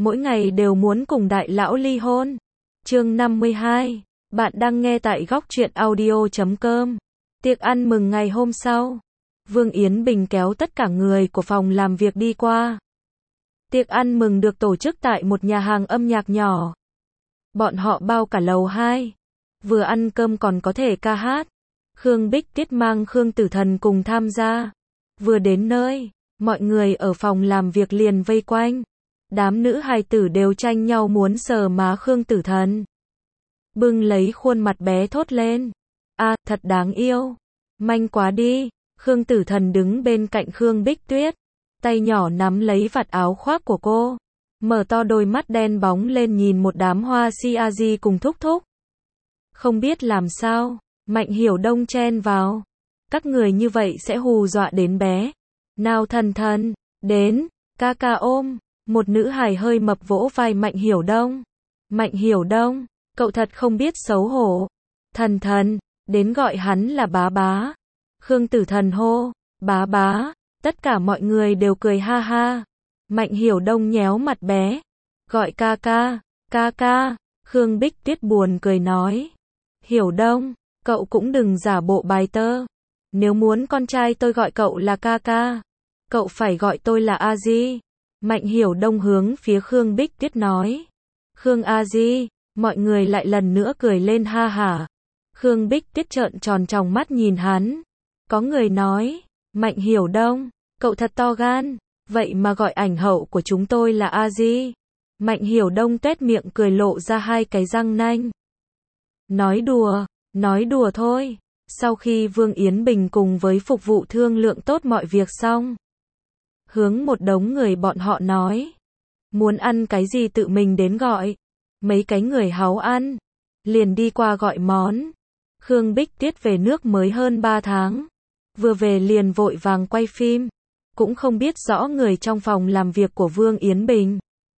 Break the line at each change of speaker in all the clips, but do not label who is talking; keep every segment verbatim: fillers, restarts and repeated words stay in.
mỗi ngày đều muốn cùng đại lão ly hôn. Chương năm mươi hai. Bạn đang nghe tại góc truyện audio chấm com. Tiệc ăn mừng ngày hôm sau. Vương Yến Bình kéo tất cả người của phòng làm việc đi qua. Tiệc ăn mừng được tổ chức tại một nhà hàng âm nhạc nhỏ. Bọn họ bao cả lầu hai. Vừa ăn cơm còn có thể ca hát. Khương Bích Tiết mang Khương Tử Thần cùng tham gia. Vừa đến nơi, mọi người ở phòng làm việc liền vây quanh. Đám nữ hài tử đều tranh nhau muốn sờ má Khương Tử Thần. Bưng lấy khuôn mặt bé thốt lên. À, thật đáng yêu. Manh quá đi. Khương Tử Thần đứng bên cạnh Khương Bích Tuyết. Tay nhỏ nắm lấy vạt áo khoác của cô. Mở to đôi mắt đen bóng lên nhìn một đám hoa si a di cùng thúc thúc. Không biết làm sao, Mạnh Hiểu Đông chen vào. Các người như vậy sẽ hù dọa đến bé. Nào Thần Thần, đến, ca ca ôm. Một nữ hài hơi mập vỗ vai Mạnh Hiểu Đông. Mạnh Hiểu Đông, cậu thật không biết xấu hổ. Thần Thần, đến gọi hắn là bá bá. Khương Tử Thần hô, bá bá. Tất cả mọi người đều cười ha ha. Mạnh Hiểu Đông nhéo mặt bé. Gọi ca ca, ca ca. Khương Bích Tuyết buồn cười nói. Hiểu Đông, cậu cũng đừng giả bộ bài tơ. Nếu muốn con trai tôi gọi cậu là ca ca, cậu phải gọi tôi là A Di. Mạnh Hiểu Đông hướng phía Khương Bích Tuyết nói. Khương A Di, mọi người lại lần nữa cười lên ha hả. Khương Bích Tuyết trợn tròn tròng mắt nhìn hắn. Có người nói, Mạnh Hiểu Đông, cậu thật to gan, vậy mà gọi ảnh hậu của chúng tôi là A Di. Mạnh Hiểu Đông tuét miệng cười lộ ra hai cái răng nanh. Nói đùa, nói đùa thôi. Sau khi Vương Yến Bình cùng với phục vụ thương lượng tốt mọi việc xong, hướng một đống người bọn họ nói. Muốn ăn cái gì tự mình đến gọi. Mấy cái người háu ăn, liền đi qua gọi món. Khương Bích Tuyết về nước mới hơn ba tháng. Vừa về liền vội vàng quay phim. Cũng không biết rõ người trong phòng làm việc của Vương Yến Bình.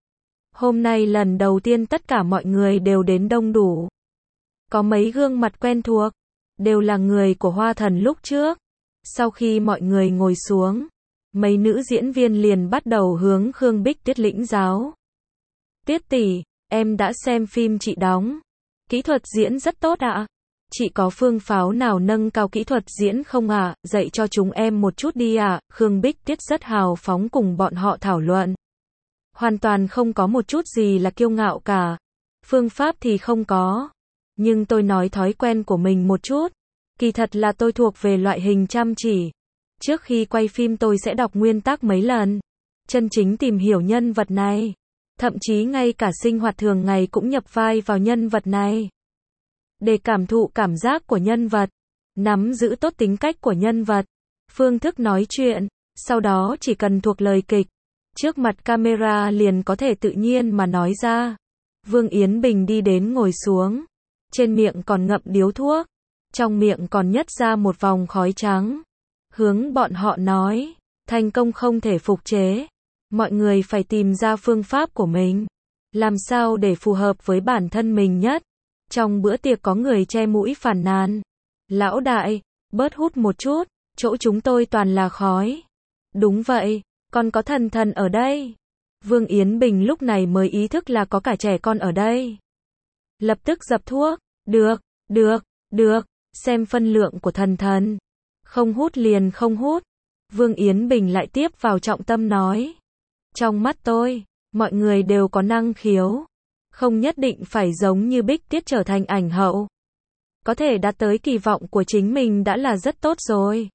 Hôm nay lần đầu tiên tất cả mọi người đều đến đông đủ. Có mấy gương mặt quen thuộc, đều là người của Hoa Thần lúc trước. Sau khi mọi người ngồi xuống, mấy nữ diễn viên liền bắt đầu hướng Khương Bích Tuyết lĩnh giáo. Tuyết tỷ, em đã xem phim chị đóng. Kỹ thuật diễn rất tốt ạ. Chị có phương pháo nào nâng cao kỹ thuật diễn không ạ? Dạy cho chúng em một chút đi ạ. Khương Bích Tuyết rất hào phóng cùng bọn họ thảo luận. Hoàn toàn không có một chút gì là kiêu ngạo cả. Phương pháp thì không có. Nhưng tôi nói thói quen của mình một chút. Kỳ thật là tôi thuộc về loại hình chăm chỉ. Trước khi quay phim tôi sẽ đọc nguyên tắc mấy lần. Chân chính tìm hiểu nhân vật này. Thậm chí ngay cả sinh hoạt thường ngày cũng nhập vai vào nhân vật này. Để cảm thụ cảm giác của nhân vật. Nắm giữ tốt tính cách của nhân vật. Phương thức nói chuyện. Sau đó chỉ cần thuộc lời kịch. Trước mặt camera liền có thể tự nhiên mà nói ra. Vương Yến Bình đi đến ngồi xuống. Trên miệng còn ngậm điếu thuốc. Trong miệng còn nhất ra một vòng khói trắng. Hướng bọn họ nói. Thành công không thể phục chế. Mọi người phải tìm ra phương pháp của mình. Làm sao để phù hợp với bản thân mình nhất. Trong bữa tiệc có người che mũi phàn nàn. Lão đại, bớt hút một chút. Chỗ chúng tôi toàn là khói. Đúng vậy, còn có Thần Thần ở đây. Vương Yến Bình lúc này mới ý thức là có cả trẻ con ở đây. Lập tức dập thuốc. Được, được, được. Xem phân lượng của Thần Thần. Không hút liền không hút. Vương Yến Bình lại tiếp vào trọng tâm nói. Trong mắt tôi, mọi người đều có năng khiếu. Không nhất định phải giống như Bích Tuyết trở thành ảnh hậu. Có thể đạt tới kỳ vọng của chính mình đã là rất tốt rồi.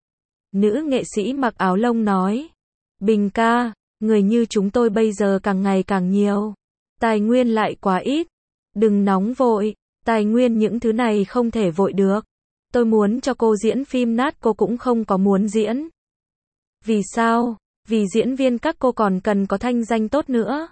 Nữ nghệ sĩ mặc áo lông nói. Bình ca, người như chúng tôi bây giờ càng ngày càng nhiều. Tài nguyên lại quá ít. Đừng nóng vội. Tài nguyên những thứ này không thể vội được. Tôi muốn cho cô diễn phim nát cô cũng không có muốn diễn. Vì sao? Vì diễn viên các cô còn cần có thanh danh tốt nữa.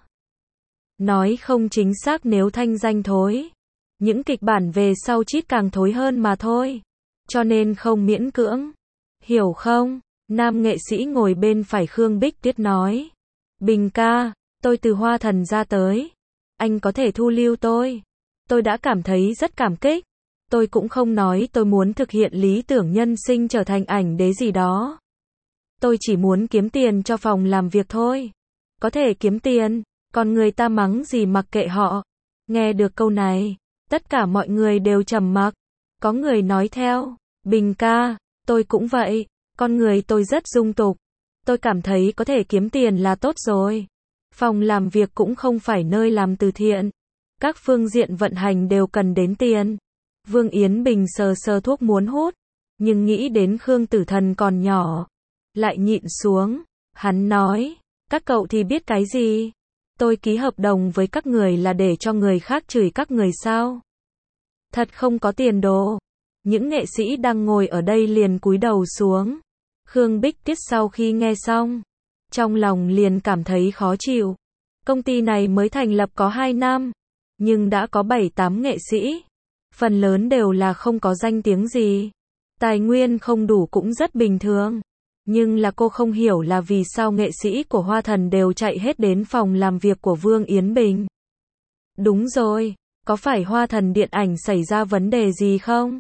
Nói không chính xác nếu thanh danh thối. Những kịch bản về sau chít càng thối hơn mà thôi. Cho nên không miễn cưỡng. Hiểu không? Nam nghệ sĩ ngồi bên phải Khương Bích Tuyết nói. Bình ca, tôi từ Hoa Thần ra tới. Anh có thể thu lưu tôi. Tôi đã cảm thấy rất cảm kích. Tôi cũng không nói tôi muốn thực hiện lý tưởng nhân sinh trở thành ảnh đế gì đó. Tôi chỉ muốn kiếm tiền cho phòng làm việc thôi. Có thể kiếm tiền, Còn người ta mắng gì mặc kệ họ. Nghe được câu này, tất cả mọi người đều trầm mặc. Có người nói theo, Bình ca, tôi cũng vậy, con người tôi rất dung tục. Tôi cảm thấy có thể kiếm tiền là tốt rồi. Phòng làm việc cũng không phải nơi làm từ thiện. Các phương diện vận hành đều cần đến tiền. Vương Yến Bình sờ sờ thuốc muốn hút, nhưng nghĩ đến Khương Tử Thần còn nhỏ, lại nhịn xuống. Hắn nói, các cậu thì biết cái gì? Tôi ký hợp đồng với các người là để cho người khác chửi các người sao? Thật không có tiền đồ. Những nghệ sĩ đang ngồi ở đây liền cúi đầu xuống. Khương Bích Tiết sau khi nghe xong, trong lòng liền cảm thấy khó chịu. Công ty này mới thành lập có hai năm, nhưng đã có bảy tám nghệ sĩ. Phần lớn đều là không có danh tiếng gì. Tài nguyên không đủ cũng rất bình thường. Nhưng là cô không hiểu là vì sao nghệ sĩ của Hoa Thần đều chạy hết đến phòng làm việc của Vương Yến Bình. Đúng rồi, có phải Hoa Thần điện ảnh xảy ra vấn đề gì không?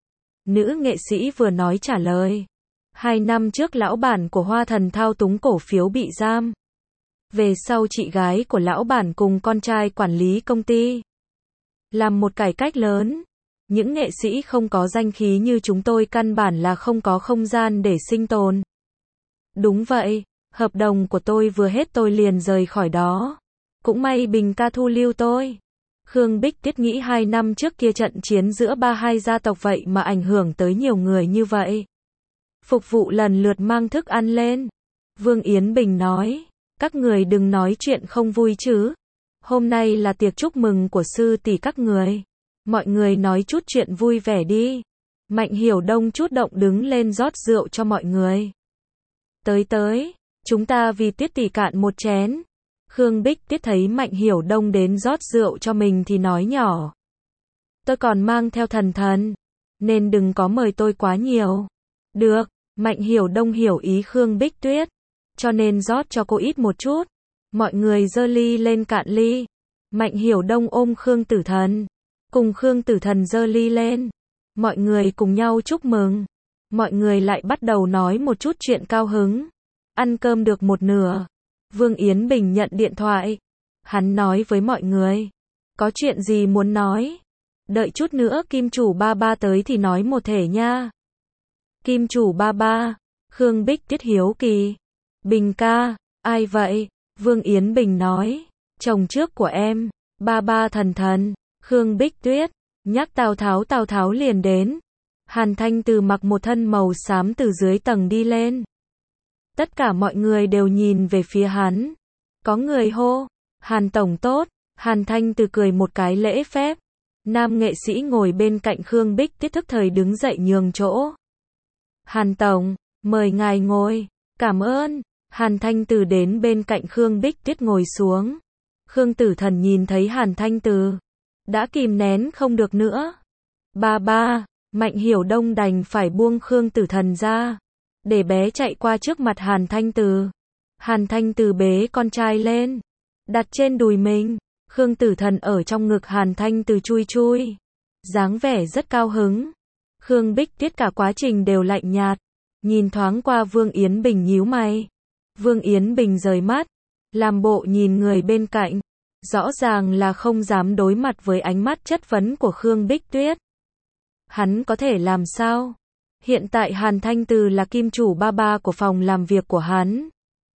Nữ nghệ sĩ vừa nói trả lời. Hai năm trước lão bản của Hoa Thần thao túng cổ phiếu bị giam. Về sau chị gái của lão bản cùng con trai quản lý công ty. Làm một cải cách lớn. Những nghệ sĩ không có danh khí như chúng tôi căn bản là không có không gian để sinh tồn. Đúng vậy, hợp đồng của tôi vừa hết tôi liền rời khỏi đó. Cũng may Bình ca thu lưu tôi. Khương Bích Tiết nghĩ hai năm trước kia trận chiến giữa ba hai gia tộc vậy mà ảnh hưởng tới nhiều người như vậy. Phục vụ lần lượt mang thức ăn lên. Vương Yến Bình nói, các người đừng nói chuyện không vui chứ. Hôm nay là tiệc chúc mừng của sư tỷ các người. Mọi người nói chút chuyện vui vẻ đi. Mạnh Hiểu Đông chút động đứng lên rót rượu cho mọi người. Tới tới, chúng ta vì Tiết tỷ cạn một chén. Khương Bích Tiết thấy Mạnh Hiểu Đông đến rót rượu cho mình thì nói nhỏ. Tôi còn mang theo Thần Thần, nên đừng có mời tôi quá nhiều. Được, Mạnh Hiểu Đông hiểu ý Khương Bích Tuyết, cho nên rót cho cô ít một chút. Mọi người giơ ly lên cạn ly. Mạnh Hiểu Đông ôm Khương Tử Thần, cùng Khương Tử Thần giơ ly lên. Mọi người cùng nhau chúc mừng. Mọi người lại bắt đầu nói một chút chuyện cao hứng. Ăn cơm được một nửa, Vương Yến Bình nhận điện thoại. Hắn nói với mọi người, có chuyện gì muốn nói? Đợi chút nữa Kim chủ ba ba tới thì nói một thể nha. Kim chủ ba ba, Khương Bích Tiết hiếu kỳ. Bình ca, ai vậy? Vương Yến Bình nói, chồng trước của em, ba ba Thần Thần. Khương Bích Tuyết, nhắc Tào Tháo Tào Tháo liền đến. Hàn Thanh Từ mặc một thân màu xám từ dưới tầng đi lên. Tất cả mọi người đều nhìn về phía hắn. Có người hô, Hàn Tổng tốt. Hàn Thanh Từ cười một cái lễ phép. Nam nghệ sĩ ngồi bên cạnh Khương Bích Tiết thức thời đứng dậy nhường chỗ. Hàn Tổng, mời ngài ngồi. Cảm ơn. Hàn Thanh Từ đến bên cạnh Khương Bích Tiết ngồi xuống. Khương Tử Thần nhìn thấy Hàn Thanh Từ, đã kìm nén không được nữa. Ba ba, Mạnh Hiểu Đông đành phải buông Khương Tử Thần ra, để bé chạy qua trước mặt Hàn Thanh Từ. Hàn Thanh Từ bế con trai lên, đặt trên đùi mình. Khương Tử Thần ở trong ngực Hàn Thanh Từ chui chui, dáng vẻ rất cao hứng. Khương Bích Tiết cả quá trình đều lạnh nhạt, nhìn thoáng qua Vương Yến Bình nhíu mày. Vương Yến Bình rời mắt, làm bộ nhìn người bên cạnh, rõ ràng là không dám đối mặt với ánh mắt chất vấn của Khương Bích Tuyết. Hắn có thể làm sao? Hiện tại Hàn Thanh Từ là kim chủ ba ba của phòng làm việc của hắn.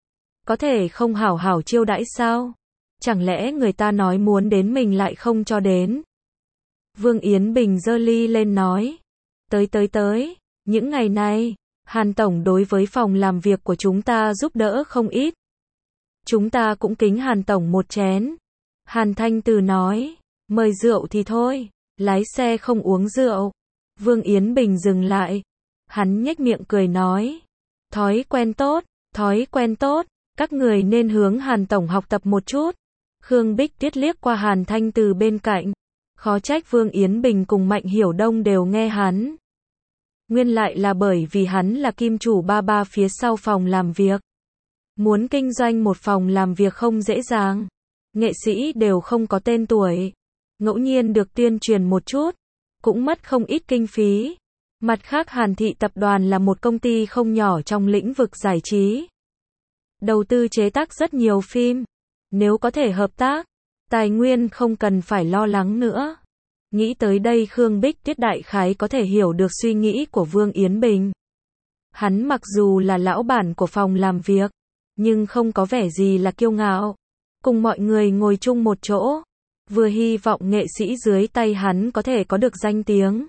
Có thể không hảo hảo chiêu đãi sao? Chẳng lẽ người ta nói muốn đến mình lại không cho đến? Vương Yến Bình giơ ly lên nói. Tới tới tới, những ngày này, Hàn Tổng đối với phòng làm việc của chúng ta giúp đỡ không ít. Chúng ta cũng kính Hàn Tổng một chén. Hàn Thanh Từ nói, mời rượu thì thôi, lái xe không uống rượu. Vương Yến Bình dừng lại. Hắn nhếch miệng cười nói, thói quen tốt, thói quen tốt, các người nên hướng Hàn Tổng học tập một chút. Khương Bích Tiết liếc qua Hàn Thanh Từ bên cạnh. Khó trách Vương Yến Bình cùng Mạnh Hiểu Đông đều nghe hắn. Nguyên lại là bởi vì hắn là kim chủ ba ba phía sau phòng làm việc. Muốn kinh doanh một phòng làm việc không dễ dàng. Nghệ sĩ đều không có tên tuổi. Ngẫu nhiên được tuyên truyền một chút, cũng mất không ít kinh phí. Mặt khác Hàn Thị Tập đoàn là một công ty không nhỏ trong lĩnh vực giải trí. Đầu tư chế tác rất nhiều phim. Nếu có thể hợp tác, tài nguyên không cần phải lo lắng nữa. Nghĩ tới đây Khương Bích Tuyết đại khái có thể hiểu được suy nghĩ của Vương Yến Bình. Hắn mặc dù là lão bản của phòng làm việc, nhưng không có vẻ gì là kiêu ngạo. Cùng mọi người ngồi chung một chỗ, vừa hy vọng nghệ sĩ dưới tay hắn có thể có được danh tiếng.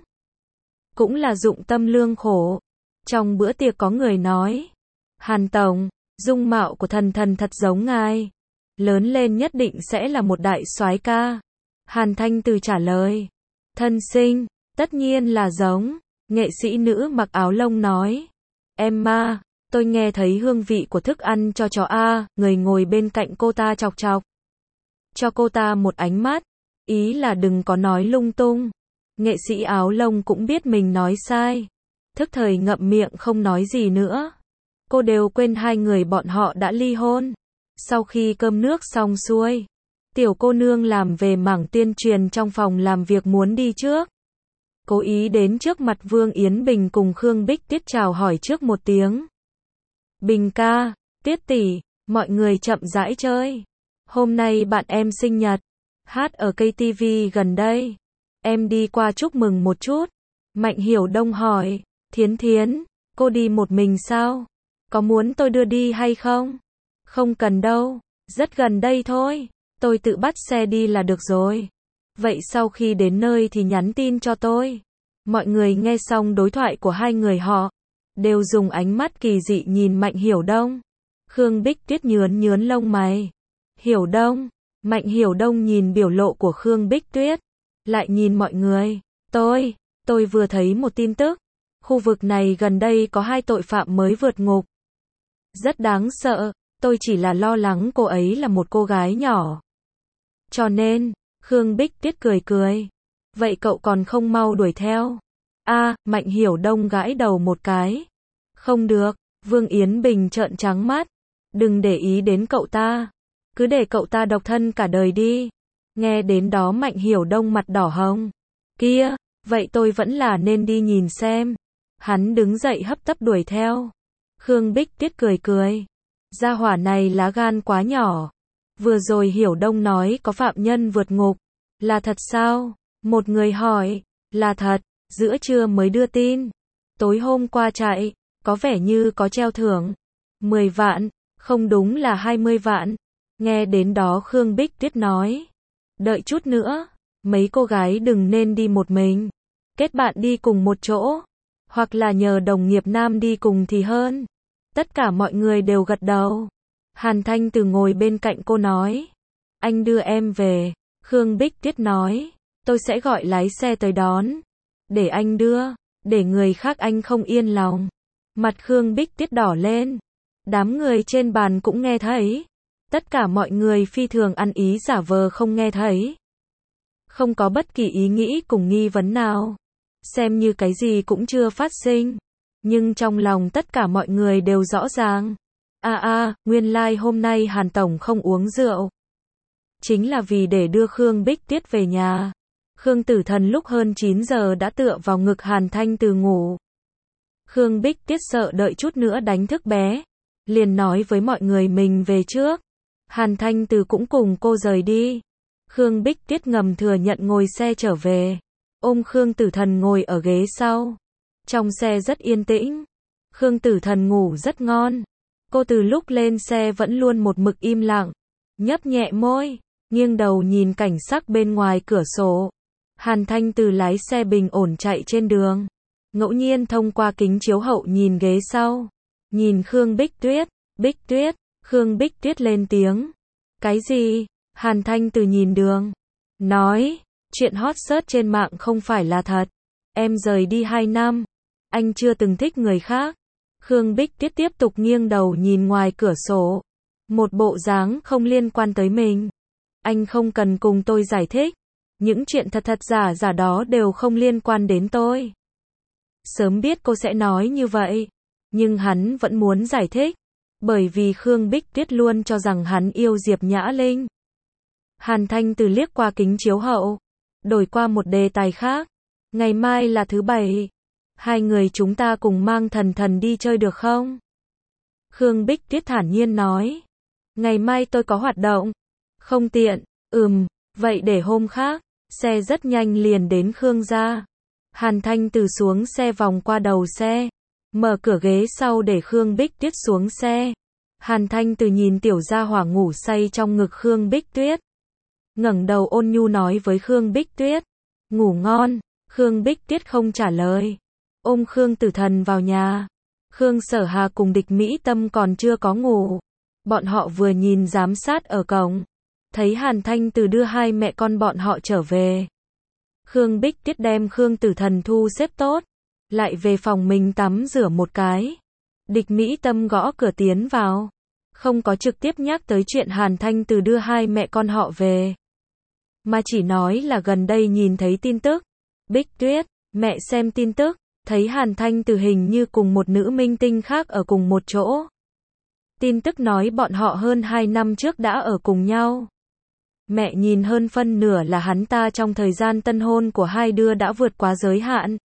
Cũng là dụng tâm lương khổ. Trong bữa tiệc có người nói, Hàn Tổng, dung mạo của thần thần thật giống ngài. Lớn lên nhất định sẽ là một đại soái ca. Hàn Thanh Từ trả lời, thân sinh, tất nhiên là giống. Nghệ sĩ nữ mặc áo lông nói, Emma, tôi nghe thấy hương vị của thức ăn cho chó a. Người ngồi bên cạnh cô ta chọc chọc. Cho cô ta một ánh mắt, ý là đừng có nói lung tung. Nghệ sĩ áo lông cũng biết mình nói sai, thức thời ngậm miệng không nói gì nữa. Cô đều quên hai người bọn họ đã ly hôn. Sau khi cơm nước xong xuôi, tiểu cô nương làm về mảng tuyên truyền trong phòng làm việc muốn đi trước. Cố ý đến trước mặt Vương Yến Bình cùng Khương Bích Tuyết chào hỏi trước một tiếng. Bình ca, Tuyết tỷ, mọi người chậm rãi chơi. Hôm nay bạn em sinh nhật, hát ở cây ti vi gần đây. Em đi qua chúc mừng một chút. Mạnh Hiểu Đông hỏi, Thiến Thiến, cô đi một mình sao? Có muốn tôi đưa đi hay không? Không cần đâu, rất gần đây thôi. Tôi tự bắt xe đi là được rồi. Vậy sau khi đến nơi thì nhắn tin cho tôi. Mọi người nghe xong đối thoại của hai người họ, đều dùng ánh mắt kỳ dị nhìn Mạnh Hiểu Đông. Khương Bích Tuyết nhướn nhướn lông mày. Hiểu Đông, Mạnh Hiểu Đông nhìn biểu lộ của Khương Bích Tuyết, lại nhìn mọi người. Tôi, tôi vừa thấy một tin tức. Khu vực này gần đây có hai tội phạm mới vượt ngục. Rất đáng sợ, tôi chỉ là lo lắng cô ấy là một cô gái nhỏ. Cho nên, Khương Bích Tuyết cười cười. Vậy cậu còn không mau đuổi theo? A, Mạnh Hiểu Đông gãi đầu một cái. Không được, Vương Yến Bình trợn trắng mắt. Đừng để ý đến cậu ta. Cứ để cậu ta độc thân cả đời đi. Nghe đến đó Mạnh Hiểu Đông mặt đỏ hồng. Kia, vậy tôi vẫn là nên đi nhìn xem. Hắn đứng dậy hấp tấp đuổi theo. Khương Bích Tuyết cười cười. Gia hỏa này lá gan quá nhỏ. Vừa rồi Hiểu Đông nói có phạm nhân vượt ngục. Là thật sao? Một người hỏi. Là thật, giữa trưa mới đưa tin. Tối hôm qua chạy, có vẻ như có treo thưởng. mười vạn, không đúng là hai mươi vạn. Nghe đến đó Khương Bích Tuyết nói. Đợi chút nữa, mấy cô gái đừng nên đi một mình. Kết bạn đi cùng một chỗ. Hoặc là nhờ đồng nghiệp nam đi cùng thì hơn. Tất cả mọi người đều gật đầu. Hàn Thanh Từ ngồi bên cạnh cô nói. Anh đưa em về. Khương Bích Tuyết nói. Tôi sẽ gọi lái xe tới đón. Để anh đưa. Để người khác anh không yên lòng. Mặt Khương Bích Tuyết đỏ lên. Đám người trên bàn cũng nghe thấy. Tất cả mọi người phi thường ăn ý giả vờ không nghe thấy. Không có bất kỳ ý nghĩ cùng nghi vấn nào. Xem như cái gì cũng chưa phát sinh. Nhưng trong lòng tất cả mọi người đều rõ ràng. À à, nguyên lai like hôm nay Hàn Tổng không uống rượu. Chính là vì để đưa Khương Bích Tuyết về nhà. Khương Tử Thần lúc hơn chín giờ đã tựa vào ngực Hàn Thanh Từ ngủ. Khương Bích Tuyết sợ đợi chút nữa đánh thức bé. Liền nói với mọi người mình về trước. Hàn Thanh Từ cũng cùng cô rời đi. Khương Bích Tuyết ngầm thừa nhận ngồi xe trở về. Ôm Khương Tử Thần ngồi ở ghế sau. Trong xe rất yên tĩnh. Khương Tử Thần ngủ rất ngon. Cô từ lúc lên xe vẫn luôn một mực im lặng. Nhấp nhẹ môi, nghiêng đầu nhìn cảnh sắc bên ngoài cửa sổ. Hàn Thanh Từ lái xe bình ổn chạy trên đường. Ngẫu nhiên thông qua kính chiếu hậu nhìn ghế sau. Nhìn Khương Bích Tuyết. Bích Tuyết. Khương Bích Tuyết lên tiếng. Cái gì? Hàn Thanh Từ nhìn đường. Nói. Chuyện hot search trên mạng không phải là thật. Em rời đi hai năm. Anh chưa từng thích người khác. Khương Bích Tuyết tiếp tục nghiêng đầu nhìn ngoài cửa sổ. Một bộ dáng không liên quan tới mình. Anh không cần cùng tôi giải thích. Những chuyện thật thật giả giả đó đều không liên quan đến tôi. Sớm biết cô sẽ nói như vậy. Nhưng hắn vẫn muốn giải thích. Bởi vì Khương Bích Tuyết luôn cho rằng hắn yêu Diệp Nhã Linh. Hàn Thanh Từ liếc qua kính chiếu hậu. Đổi qua một đề tài khác. Ngày mai là thứ bảy. Hai người chúng ta cùng mang Thần Thần đi chơi được không? Khương Bích Tuyết thản nhiên nói. Ngày mai tôi có hoạt động. Không tiện. Ừm, vậy để hôm khác. Xe rất nhanh liền đến Khương gia. Hàn Thanh Từ xuống xe vòng qua đầu xe, mở cửa ghế sau để Khương Bích Tuyết xuống xe. Hàn Thanh Từ nhìn tiểu gia hỏa ngủ say trong ngực Khương Bích Tuyết, ngẩng đầu ôn nhu nói với Khương Bích Tuyết, ngủ ngon. Khương Bích Tuyết không trả lời, ôm Khương Tử Thần vào nhà. Khương Sở Hà cùng Địch Mỹ Tâm còn chưa có ngủ, bọn họ vừa nhìn giám sát ở cổng, thấy Hàn Thanh Từ đưa hai mẹ con bọn họ trở về. Khương Bích Tuyết đem Khương Tử Thần thu xếp tốt, lại về phòng mình tắm rửa một cái. Địch Mỹ Tâm gõ cửa tiến vào, không có trực tiếp nhắc tới chuyện Hàn Thanh Từ đưa hai mẹ con họ về, mà chỉ nói là gần đây nhìn thấy tin tức. Bích Tuyết, mẹ xem tin tức, thấy Hàn Thanh Từ hình như cùng một nữ minh tinh khác ở cùng một chỗ. Tin tức nói bọn họ hơn hai năm trước đã ở cùng nhau. Mẹ nhìn hơn phân nửa là hắn ta trong thời gian tân hôn của hai đứa đã vượt quá giới hạn.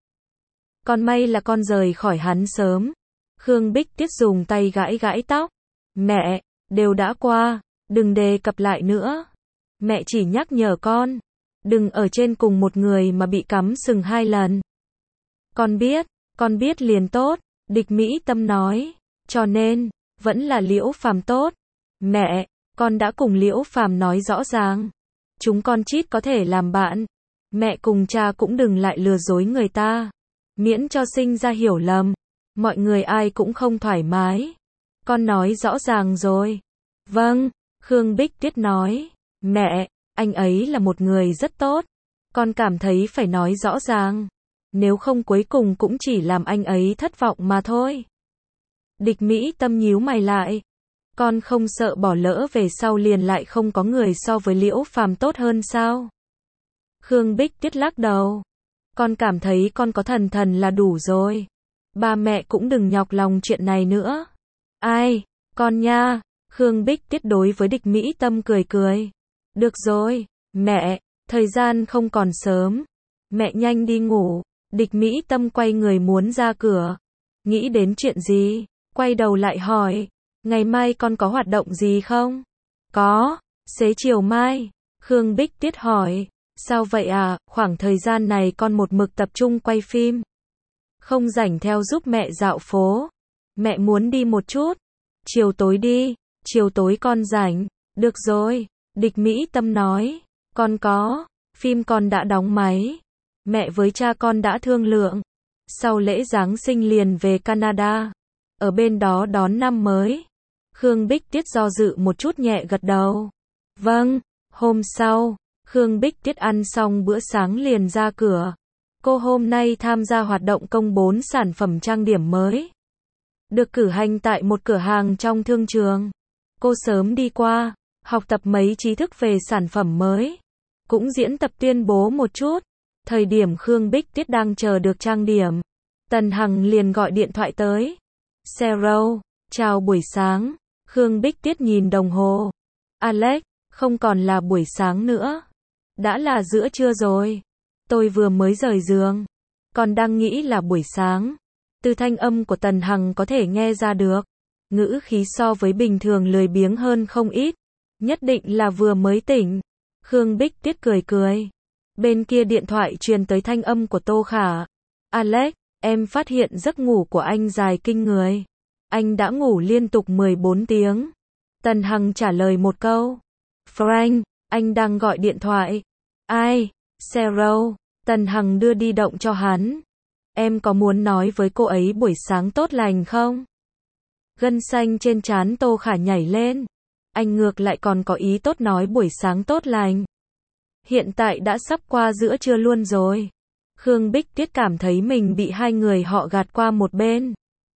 Còn may là con rời khỏi hắn sớm. Khương Bích Tuyết dùng tay gãi gãi tóc. Mẹ, đều đã qua, đừng đề cập lại nữa. Mẹ chỉ nhắc nhở con, đừng ở trên cùng một người mà bị cắm sừng hai lần. Con biết, con biết liền tốt, Địch Mỹ Tâm nói. Cho nên, vẫn là Liễu Phàm tốt. Mẹ, con đã cùng Liễu Phàm nói rõ ràng. Chúng con chít có thể làm bạn. Mẹ cùng cha cũng đừng lại lừa dối người ta. Miễn cho sinh ra hiểu lầm. Mọi người ai cũng không thoải mái. Con nói rõ ràng rồi. Vâng, Khương Bích Tuyết nói. Mẹ, anh ấy là một người rất tốt. Con cảm thấy phải nói rõ ràng. Nếu không cuối cùng cũng chỉ làm anh ấy thất vọng mà thôi. Địch Mỹ Tâm nhíu mày lại. Con không sợ bỏ lỡ về sau liền lại không có người so với Liễu Phàm tốt hơn sao? Khương Bích Tuyết lắc đầu. Con cảm thấy con có Thần Thần là đủ rồi. Ba mẹ cũng đừng nhọc lòng chuyện này nữa. Ai, con nha. Khương Bích Tuyết đối với Địch Mỹ Tâm cười cười. Được rồi, mẹ, thời gian không còn sớm. Mẹ nhanh đi ngủ. Địch Mỹ Tâm quay người muốn ra cửa. Nghĩ đến chuyện gì? Quay đầu lại hỏi. Ngày mai con có hoạt động gì không? Có, xế chiều mai. Khương Bích Tuyết hỏi. Sao vậy à, khoảng thời gian này con một mực tập trung quay phim. Không rảnh theo giúp mẹ dạo phố. Mẹ muốn đi một chút. Chiều tối đi, chiều tối con rảnh. Được rồi, Địch Mỹ Tâm nói. Con có, phim con đã đóng máy. Mẹ với cha con đã thương lượng. Sau lễ Giáng sinh liền về Canada. Ở bên đó đón năm mới. Khương Bích Tuyết do dự một chút nhẹ gật đầu. Vâng, hôm sau, Khương Bích Tuyết ăn xong bữa sáng liền ra cửa. Cô hôm nay tham gia hoạt động công bố sản phẩm trang điểm mới. Được cử hành tại một cửa hàng trong thương trường. Cô sớm đi qua, học tập mấy tri thức về sản phẩm mới. Cũng diễn tập tuyên bố một chút. Thời điểm Khương Bích Tuyết đang chờ được trang điểm, Tần Hằng liền gọi điện thoại tới. Zero, chào buổi sáng. Khương Bích Tuyết nhìn đồng hồ. Alex, không còn là buổi sáng nữa. Đã là giữa trưa rồi. Tôi vừa mới rời giường. Còn đang nghĩ là buổi sáng. Từ thanh âm của Tần Hằng có thể nghe ra được. Ngữ khí so với bình thường lười biếng hơn không ít. Nhất định là vừa mới tỉnh. Khương Bích Tuyết cười cười. Bên kia điện thoại truyền tới thanh âm của Tô Khả. Alex, em phát hiện giấc ngủ của anh dài kinh người. Anh đã ngủ liên tục mười bốn tiếng. Tần Hằng trả lời một câu. Frank, anh đang gọi điện thoại. Ai? Zero. Tần Hằng đưa di động cho hắn. Em có muốn nói với cô ấy buổi sáng tốt lành không? Gân xanh trên trán Tô Khả nhảy lên. Anh ngược lại còn có ý tốt nói buổi sáng tốt lành. Hiện tại đã sắp qua giữa trưa luôn rồi. Khương Bích Tuyết cảm thấy mình bị hai người họ gạt qua một bên.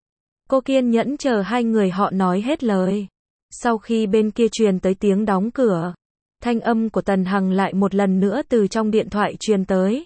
Cô kiên nhẫn chờ hai người họ nói hết lời. Sau khi bên kia truyền tới tiếng đóng cửa, thanh âm của Tần Hằng lại một lần nữa từ trong điện thoại truyền tới.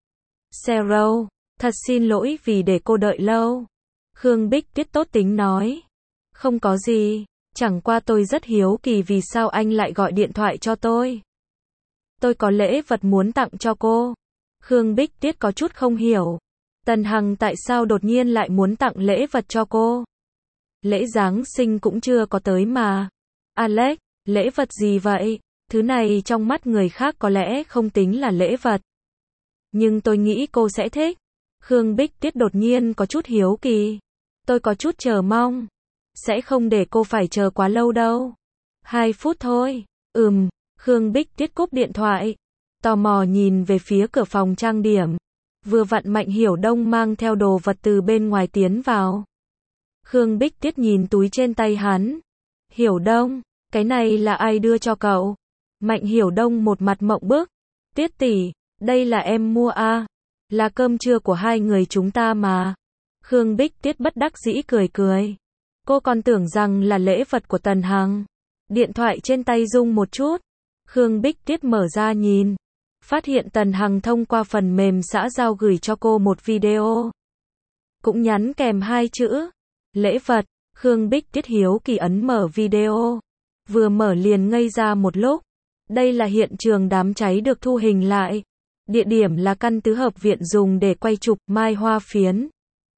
Zero, thật xin lỗi vì để cô đợi lâu. Khương Bích Tuyết tốt tính nói. Không có gì, chẳng qua tôi rất hiếu kỳ vì sao anh lại gọi điện thoại cho tôi. Tôi có lễ vật muốn tặng cho cô. Khương Bích Tuyết có chút không hiểu. Tần Hằng tại sao đột nhiên lại muốn tặng lễ vật cho cô? Lễ Giáng sinh cũng chưa có tới mà. Alex, lễ vật gì vậy? Thứ này trong mắt người khác có lẽ không tính là lễ vật. Nhưng tôi nghĩ cô sẽ thích. Khương Bích Tuyết đột nhiên có chút hiếu kỳ. Tôi có chút chờ mong. Sẽ không để cô phải chờ quá lâu đâu. Hai phút thôi. Ừm, Khương Bích Tuyết cúp điện thoại. Tò mò nhìn về phía cửa phòng trang điểm. Vừa vặn Mạnh Hiểu Đông mang theo đồ vật từ bên ngoài tiến vào. Khương Bích Tuyết nhìn túi trên tay hắn. Hiểu Đông, cái này là ai đưa cho cậu? Mạnh Hiểu Đông một mặt mộng bức. Tuyết tỷ, đây là em mua à? Là cơm trưa của hai người chúng ta mà. Khương Bích Tuyết bất đắc dĩ cười cười. Cô còn tưởng rằng là lễ vật của Tần Hằng. Điện thoại trên tay rung một chút. Khương Bích Tuyết mở ra nhìn. Phát hiện Tần Hằng thông qua phần mềm xã giao gửi cho cô một video. Cũng nhắn kèm hai chữ. Lễ vật. Khương Bích Tuyết hiếu kỳ ấn mở video. Vừa mở liền ngây ra một lúc. Đây là hiện trường đám cháy được thu hình lại. Địa điểm là căn tứ hợp viện dùng để quay chụp Mai Hoa Phiến.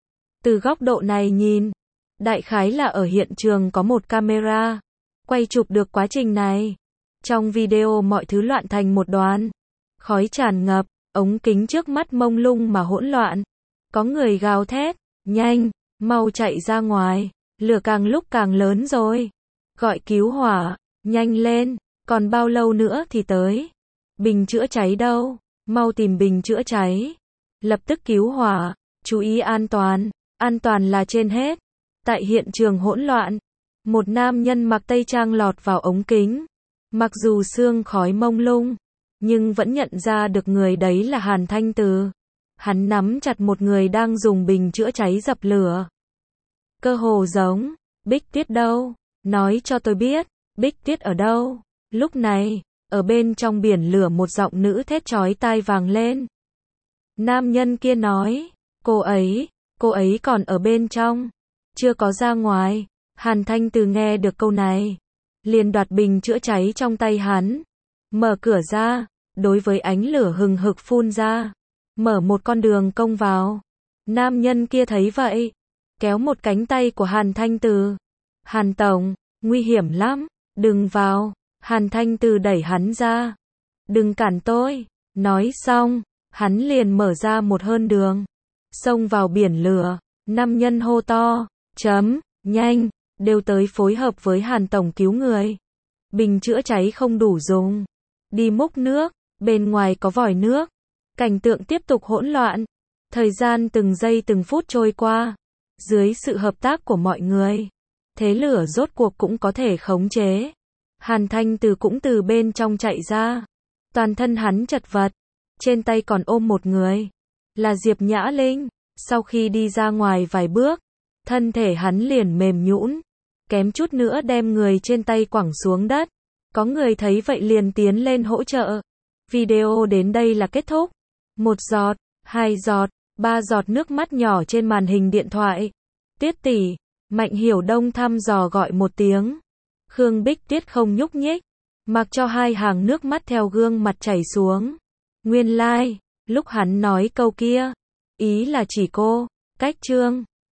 Từ góc độ này nhìn, đại khái là ở hiện trường có một camera quay chụp được quá trình này. Trong video mọi thứ loạn thành một đoàn. Khói tràn ngập, ống kính trước mắt mông lung mà hỗn loạn. Có người gào thét, nhanh, mau chạy ra ngoài, lửa càng lúc càng lớn rồi. Gọi cứu hỏa, nhanh lên, còn bao lâu nữa thì tới. Bình chữa cháy đâu, mau tìm bình chữa cháy. Lập tức cứu hỏa, chú ý an toàn, an toàn là trên hết. Tại hiện trường hỗn loạn, một nam nhân mặc tây trang lọt vào ống kính. Mặc dù sương khói mông lung, nhưng vẫn nhận ra được người đấy là Hàn Thanh Từ. Hắn nắm chặt một người đang dùng bình chữa cháy dập lửa. Cơ hồ giống, Bích Tuyết đâu? Nói cho tôi biết, Bích Tuyết ở đâu? Lúc này, ở bên trong biển lửa một giọng nữ thét chói tai vang lên. Nam nhân kia nói, cô ấy, cô ấy còn ở bên trong, chưa có ra ngoài. Hàn Thanh Từ nghe được câu này, liền đoạt bình chữa cháy trong tay hắn, mở cửa ra, đối với ánh lửa hừng hực phun ra, mở một con đường công vào. Nam nhân kia thấy vậy, kéo một cánh tay của Hàn Thanh Từ. Hàn tổng, nguy hiểm lắm, đừng vào. Hàn Thanh Từ đẩy hắn ra. Đừng cản tôi. Nói xong, hắn liền mở ra một hơn đường, xông vào biển lửa. Năm nhân hô to, chấm, nhanh, đều tới phối hợp với Hàn tổng cứu người. Bình chữa cháy không đủ dùng, đi múc nước, bên ngoài có vòi nước. Cảnh tượng tiếp tục hỗn loạn. Thời gian từng giây từng phút trôi qua. Dưới sự hợp tác của mọi người, thế lửa rốt cuộc cũng có thể khống chế. Hàn Thanh Từ cũng từ bên trong chạy ra. Toàn thân hắn chật vật, trên tay còn ôm một người, là Diệp Nhã Linh. Sau khi đi ra ngoài vài bước, thân thể hắn liền mềm nhũn, kém chút nữa đem người trên tay quẳng xuống đất. Có người thấy vậy liền tiến lên hỗ trợ. Video đến đây là kết thúc. Một giọt, hai giọt, ba giọt nước mắt nhỏ trên màn hình điện thoại. Tuyết tỷ, Mạnh Hiểu Đông thăm dò gọi một tiếng. Khương Bích Tuyết không nhúc nhích, mặc cho hai hàng nước mắt theo gương mặt chảy xuống. Nguyên lai, like, lúc hắn nói câu kia, ý là chỉ cô, cách Trương